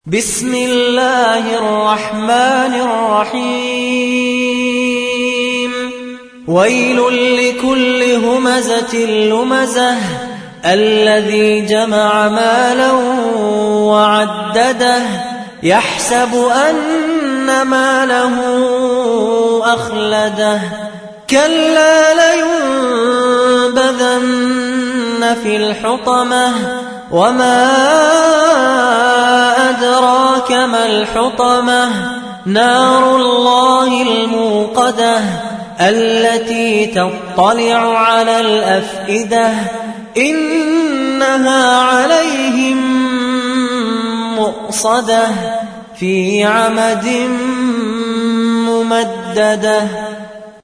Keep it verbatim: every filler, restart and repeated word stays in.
بسم الله الرحمن الرحيم ويل لكل همزة لمزة الذي جمع مالا وعدده يحسب أن ماله أخلده كلا لينبذن في الحطمة وما أدراك ما الحطمة نار الله الموقدة التي تطلع على الأفئدة إنها عليهم مؤصدة في عمد ممددة.